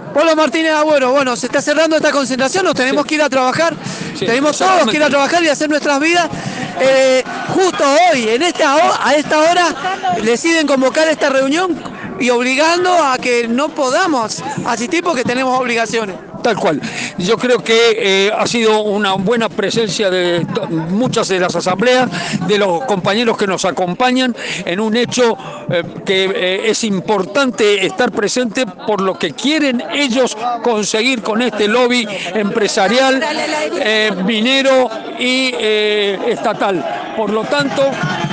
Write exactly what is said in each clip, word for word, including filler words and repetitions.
Polo Martínez Agüero, bueno, se está cerrando esta concentración, nos tenemos Sí. que ir a trabajar, Sí, tenemos todos que ir a trabajar y hacer nuestras vidas. Eh, justo hoy, en esta ho- a esta hora, deciden convocar esta reunión y obligando a que no podamos asistir porque tenemos obligaciones. Tal cual. Yo creo que eh, ha sido una buena presencia de to- muchas de las asambleas, de los compañeros que nos acompañan en un hecho eh, que eh, es importante estar presente por lo que quieren ellos conseguir con este lobby empresarial, eh, minero y eh, estatal. Por lo tanto,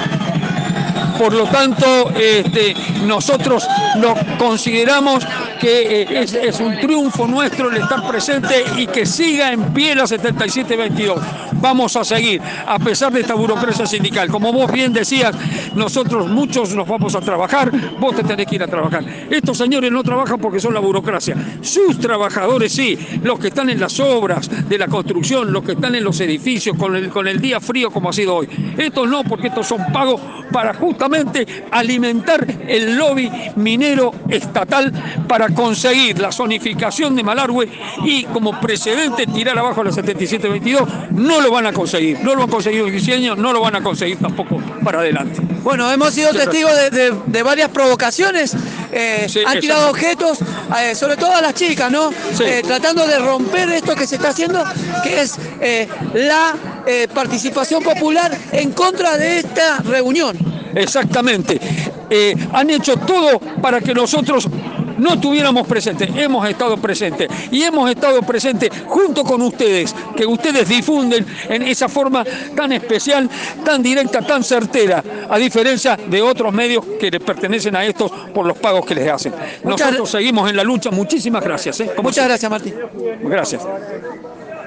Por lo tanto, este, nosotros nos consideramos que eh, es, es un triunfo nuestro el estar presente y que siga en pie la setenta y siete veintidós. Vamos a seguir, a pesar de esta burocracia sindical. Como vos bien decías, nosotros muchos nos vamos a trabajar, vos te tenés que ir a trabajar. Estos señores no trabajan porque son la burocracia. Sus trabajadores sí, los que están en las obras de la construcción, los que están en los edificios con el, con el día frío como ha sido hoy. Estos no, porque estos son pagos para justamente alimentar el lobby minero estatal para conseguir la zonificación de Malargüe y como precedente tirar abajo la setenta y siete veintidós. No lo van a conseguir, no lo han conseguido en quince años, no lo van a conseguir tampoco para adelante. Bueno, hemos sido testigos de, de- de varias provocaciones, eh, Sí, han tirado exacto. objetos, eh, sobre todo a las chicas, ¿no? Sí. Eh, tratando de romper esto que se está haciendo, que es eh, la eh, participación popular en contra de esta reunión. Exactamente. Eh, han hecho todo para que nosotros no estuviéramos presentes. Hemos estado presentes y hemos estado presentes junto con ustedes, que ustedes difunden en esa forma tan especial, tan directa, tan certera, a diferencia de otros medios que le pertenecen a estos por los pagos que les hacen. Muchas Nosotros seguimos en la lucha. Muchísimas gracias. ¿eh? Como Muchas siempre. gracias, Martín. Gracias.